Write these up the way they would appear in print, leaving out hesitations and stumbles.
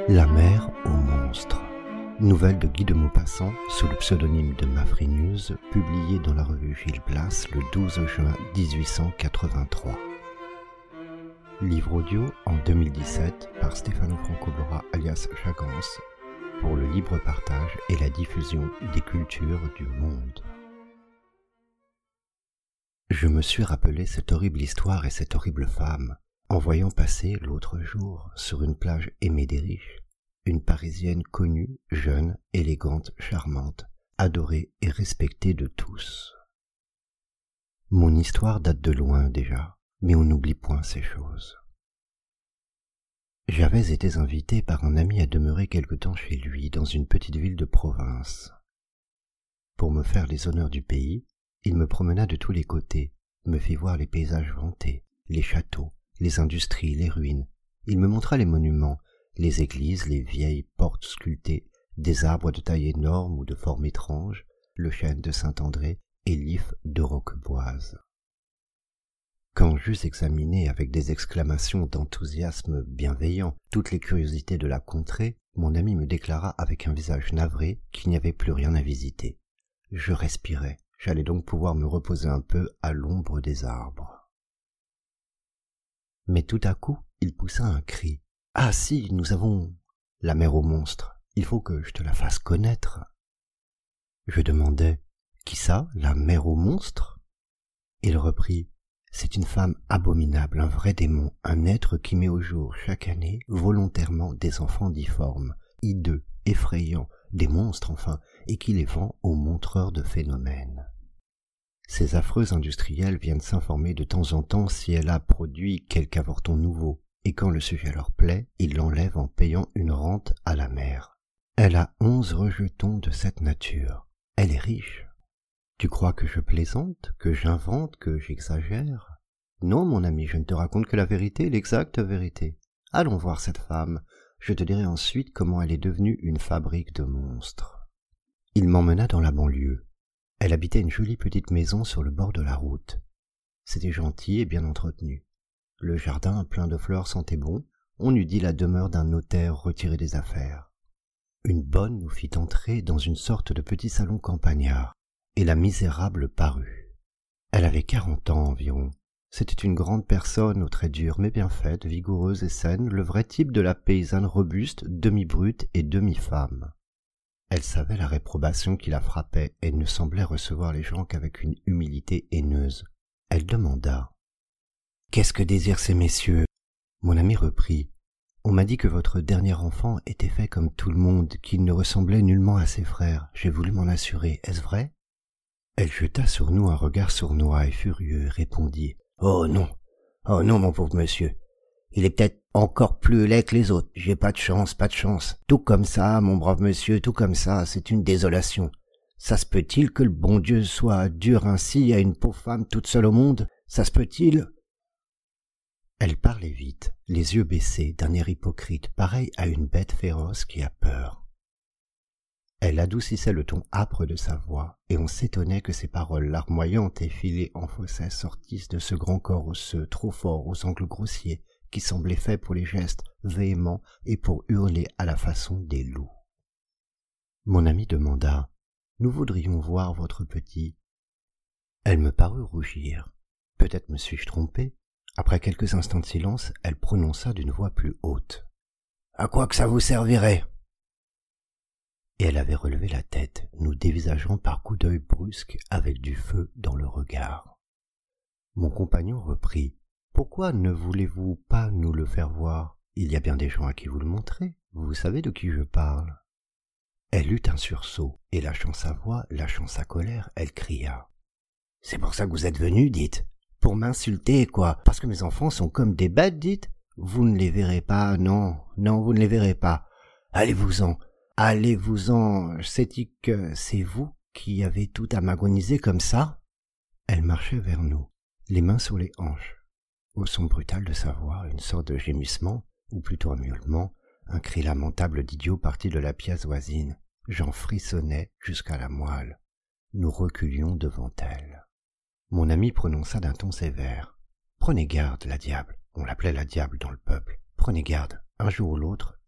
La mer aux monstres. Nouvelle de Guy de Maupassant sous le pseudonyme de Mafrineuse, publiée dans la revue Gil Blas le 12 juin 1883. Livre audio en 2017 par Stefano Francobora alias Chagance pour le libre partage et la diffusion des cultures du monde. Je me suis rappelé cette horrible histoire et cette horrible femme en voyant passer l'autre jour sur une plage aimée des riches une Parisienne connue, jeune, élégante, charmante, adorée et respectée de tous. Mon histoire date de loin déjà, mais on n'oublie point ces choses. J'avais été invité par un ami à demeurer quelque temps chez lui dans une petite ville de province. Pour me faire les honneurs du pays, il me promena de tous les côtés, me fit voir les paysages vantés, les châteaux, les industries, les ruines. Il me montra les monuments, les églises, les vieilles portes sculptées, des arbres de taille énorme ou de forme étrange, le chêne de Saint-André et l'if de Roqueboise. Quand j'eus examiné avec des exclamations d'enthousiasme bienveillant toutes les curiosités de la contrée, mon ami me déclara avec un visage navré qu'il n'y avait plus rien à visiter. Je respirais, j'allais donc pouvoir me reposer un peu à l'ombre des arbres. Mais tout à coup, il poussa un cri. « Ah si, nous avons la mer aux monstres, il faut que je te la fasse connaître. » Je demandai « Qui ça, la mer aux monstres ?» Il reprit « C'est une femme abominable, un vrai démon, un être qui met au jour chaque année volontairement des enfants difformes, hideux, effrayants, des monstres enfin, et qui les vend aux montreurs de phénomènes. Ces affreux industriels viennent s'informer de temps en temps si elle a produit quelque avorton nouveau, et quand le sujet leur plaît, ils l'enlèvent en payant une rente à la mer. Elle a 11 rejetons de cette nature. Elle est riche. Tu crois que je plaisante, que j'invente, que j'exagère ? Non, mon ami, je ne te raconte que la vérité, l'exacte vérité. Allons voir cette femme. Je te dirai ensuite comment elle est devenue une fabrique de monstres. Il m'emmena dans la banlieue. Elle habitait une jolie petite maison sur le bord de la route. C'était gentil et bien entretenu. Le jardin plein de fleurs sentait bon, on eût dit la demeure d'un notaire retiré des affaires. Une bonne nous fit entrer dans une sorte de petit salon campagnard, et la misérable parut. Elle avait 40 ans environ. C'était une grande personne aux traits durs mais bien faite, vigoureuse et saine, le vrai type de la paysanne robuste, demi-brute et demi-femme. Elle savait la réprobation qui la frappait et ne semblait recevoir les gens qu'avec une humilité haineuse. Elle demanda « Qu'est-ce que désirent ces messieurs ?» Mon ami reprit « On m'a dit que votre dernier enfant était fait comme tout le monde, qu'il ne ressemblait nullement à ses frères. J'ai voulu m'en assurer. Est-ce vrai ?» Elle jeta sur nous un regard sournois et furieux et répondit « Oh non, mon pauvre monsieur. Il est peut-être encore plus laid que les autres. J'ai pas de chance. Tout comme ça, mon brave monsieur, tout comme ça, c'est une désolation. Ça se peut-il que le bon Dieu soit dur ainsi à une pauvre femme toute seule au monde? Ça se peut-il ?» Elle parlait vite, les yeux baissés, d'un air hypocrite, pareil à une bête féroce qui a peur. Elle adoucissait le ton âpre de sa voix, et on s'étonnait que ses paroles larmoyantes et filées en fausset sortissent de ce grand corps osseux, trop fort, aux angles grossiers, qui semblait fait pour les gestes véhéments et pour hurler à la façon des loups. Mon ami demanda « Nous voudrions voir votre petit. » Elle me parut rougir. Peut-être me suis-je trompé. Après quelques instants de silence, elle prononça d'une voix plus haute. « À quoi que ça vous servirait ?» Et elle avait relevé la tête, nous dévisageant par coups d'œil brusques avec du feu dans le regard. Mon compagnon reprit. « Pourquoi ne voulez-vous pas nous le faire voir ? Il y a bien des gens à qui vous le montrez. Vous savez de qui je parle. » Elle eut un sursaut, et lâchant sa voix, lâchant sa colère, elle cria. « C'est pour ça que vous êtes venu, dites. Pour m'insulter, quoi. Parce que mes enfants sont comme des bêtes, dites. Vous ne les verrez pas, non, vous ne les verrez pas. Allez-vous-en. C'est-il que c'est vous qui avez tout à m'agoniser comme ça ?» Elle marchait vers nous, les mains sur les hanches. Au son brutal de sa voix, une sorte de gémissement, ou plutôt un miaulement, un cri lamentable d'idiot parti de la pièce voisine. J'en frissonnais jusqu'à la moelle. Nous reculions devant elle. Mon ami prononça d'un ton sévère. « Prenez garde, la diable. » On l'appelait la diable dans le peuple. « Prenez garde. Un jour ou l'autre,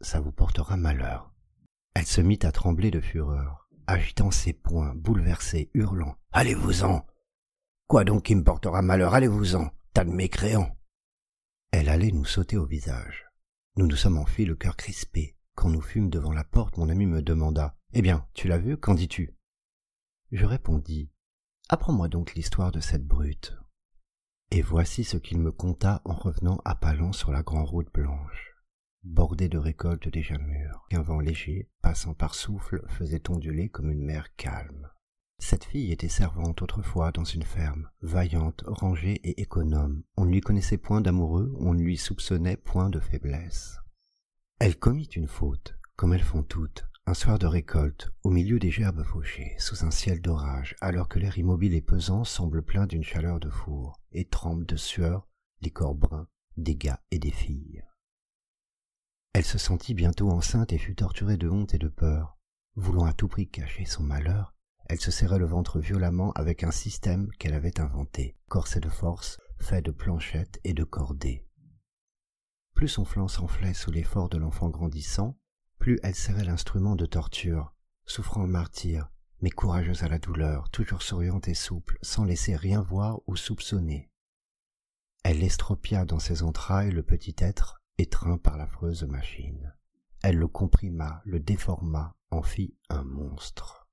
ça vous portera malheur. » Elle se mit à trembler de fureur, agitant ses poings, bouleversée, hurlant. « Allez-vous-en ! Quoi donc qui me portera malheur? Allez-vous-en, tas de mécréants !» Elle allait nous sauter au visage. Nous nous sommes enfuis le cœur crispé. Quand nous fûmes devant la porte, mon ami me demanda « Eh bien, tu l'as vu, qu'en dis-tu » Je répondis « Apprends-moi donc l'histoire de cette brute. » Et voici ce qu'il me conta en revenant à pas lents sur la grande route blanche, bordée de récoltes déjà mûres, qu'un vent léger, passant par souffle, faisait onduler comme une mer calme. Cette fille était servante autrefois dans une ferme, vaillante, rangée et économe. On ne lui connaissait point d'amoureux, on ne lui soupçonnait point de faiblesse. Elle commit une faute, comme elles font toutes, un soir de récolte, au milieu des gerbes fauchées, sous un ciel d'orage, alors que l'air immobile et pesant semble plein d'une chaleur de four, et trempe de sueur les corps bruns des gars et des filles. Elle se sentit bientôt enceinte et fut torturée de honte et de peur. Voulant à tout prix cacher son malheur, elle se serrait le ventre violemment avec un système qu'elle avait inventé, corset de force, fait de planchettes et de cordées. Plus son flanc s'enflait sous l'effort de l'enfant grandissant, plus elle serrait l'instrument de torture, souffrant le martyre, mais courageuse à la douleur, toujours souriante et souple, sans laisser rien voir ou soupçonner. Elle estropia dans ses entrailles le petit être, étreint par l'affreuse machine. Elle le comprima, le déforma, en fit un monstre.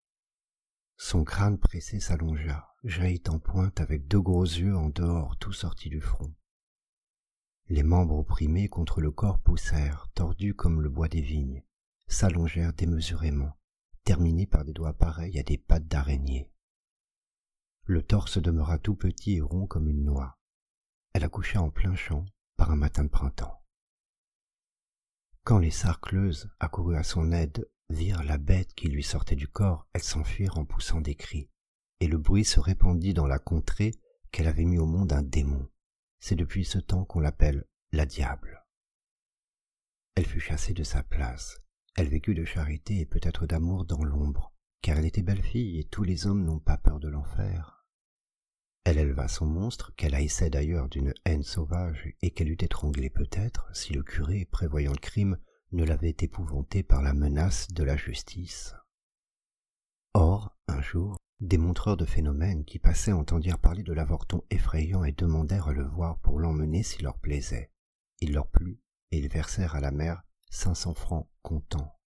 Son crâne pressé s'allongea, jaillit en pointe avec deux gros yeux en dehors tout sortis du front. Les membres opprimés contre le corps poussèrent, tordus comme le bois des vignes, s'allongèrent démesurément, terminés par des doigts pareils à des pattes d'araignée. Le torse demeura tout petit et rond comme une noix. Elle accoucha en plein champ par un matin de printemps. Quand les sarcleuses, accourues à son aide, virent la bête qui lui sortait du corps, elles s'enfuirent en poussant des cris, et le bruit se répandit dans la contrée qu'elle avait mis au monde un démon. C'est depuis ce temps qu'on l'appelle la diable. Elle fut chassée de sa place. Elle vécut de charité et peut-être d'amour dans l'ombre, car elle était belle fille et tous les hommes n'ont pas peur de l'enfer. Elle éleva son monstre, qu'elle haïssait d'ailleurs d'une haine sauvage et qu'elle eût étranglé peut-être si le curé, prévoyant le crime, ne l'avait épouvanté par la menace de la justice. Or, un jour, des montreurs de phénomènes qui passaient entendirent parler de l'avorton effrayant et demandèrent à le voir pour l'emmener s'il leur plaisait. Il leur plut et ils versèrent à la mère 500 francs comptant.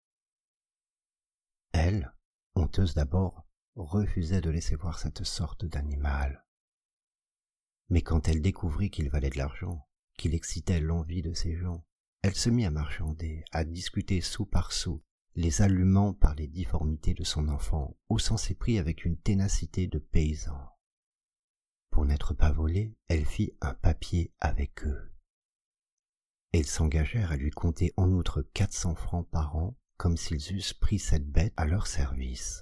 Elle, honteuse d'abord, refusait de laisser voir cette sorte d'animal. Mais quand elle découvrit qu'il valait de l'argent, qu'il excitait l'envie de ces gens, elle se mit à marchander, à discuter sou par sou, les allumant par les difformités de son enfant, haussant ses prix avec une ténacité de paysan. Pour n'être pas volée, elle fit un papier avec eux. Ils s'engagèrent à lui compter en outre 400 francs par an, comme s'ils eussent pris cette bête à leur service.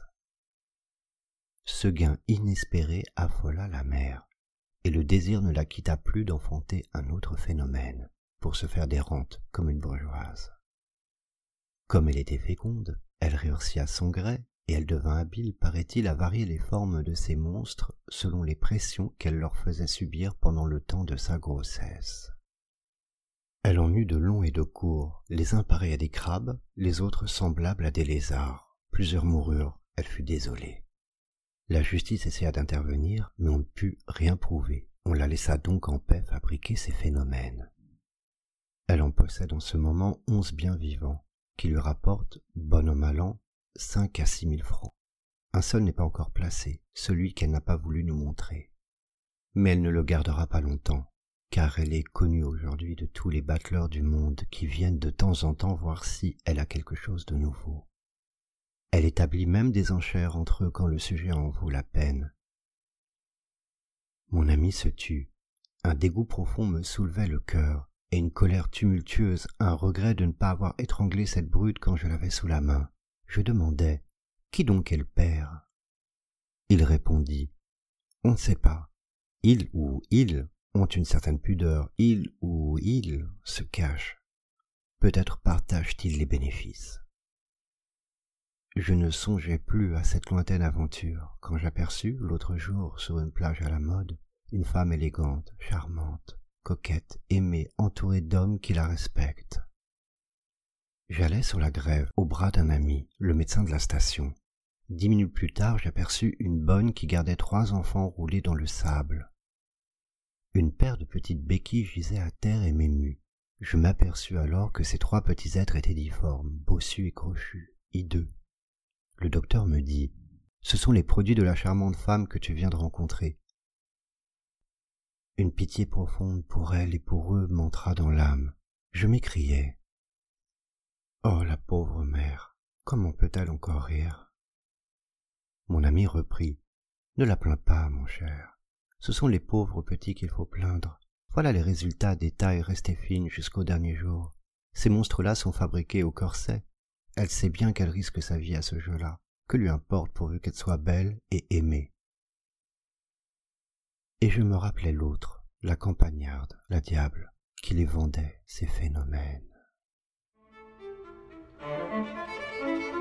Ce gain inespéré affola la mère, et le désir ne la quitta plus d'enfanter un autre phénomène, pour se faire des rentes comme une bourgeoise. Comme elle était féconde, elle réussit à son gré, et elle devint habile, paraît-il, à varier les formes de ces monstres selon les pressions qu'elle leur faisait subir pendant le temps de sa grossesse. Elle en eut de longs et de courts, les uns pareils à des crabes, les autres semblables à des lézards. Plusieurs moururent, elle fut désolée. La justice essaya d'intervenir, mais on ne put rien prouver. On la laissa donc en paix fabriquer ces phénomènes. Elle en possède en ce moment 11 biens vivants, qui lui rapportent, bon an mal an, 5 à 6 000 francs. Un seul n'est pas encore placé, celui qu'elle n'a pas voulu nous montrer. Mais elle ne le gardera pas longtemps, car elle est connue aujourd'hui de tous les bateleurs du monde qui viennent de temps en temps voir si elle a quelque chose de nouveau. Elle établit même des enchères entre eux quand le sujet en vaut la peine. Mon ami se tut. Un dégoût profond me soulevait le cœur, et une colère tumultueuse, un regret de ne pas avoir étranglé cette brute quand je l'avais sous la main. Je demandai « Qui donc est le père ?» Il répondit « On ne sait pas. Il ou ils ont une certaine pudeur. Il ou ils se cachent. Peut-être partagent-ils les bénéfices. » Je ne songeais plus à cette lointaine aventure quand j'aperçus, l'autre jour, sur une plage à la mode, une femme élégante, charmante, coquette, aimée, entourée d'hommes qui la respectent. J'allais sur la grève, au bras d'un ami, le médecin de la station. 10 minutes plus tard, j'aperçus une bonne qui gardait 3 enfants roulés dans le sable. Une paire de petites béquilles gisait à terre et m'émut. Je m'aperçus alors que ces 3 petits êtres étaient difformes, bossus et crochus, hideux. Le docteur me dit « Ce sont les produits de la charmante femme que tu viens de rencontrer. » Une pitié profonde pour elle et pour eux m'entra dans l'âme. Je m'écriai « Oh, la pauvre mère, comment peut-elle encore rire ?» Mon ami reprit « Ne la plains pas, mon cher. Ce sont les pauvres petits qu'il faut plaindre. Voilà les résultats des tailles restées fines jusqu'au dernier jour. Ces monstres-là sont fabriqués au corset. Elle sait bien qu'elle risque sa vie à ce jeu-là. Que lui importe pourvu qu'elle soit belle et aimée. » Et je me rappelais l'autre, la campagnarde, la diable, qui les vendait, ces phénomènes.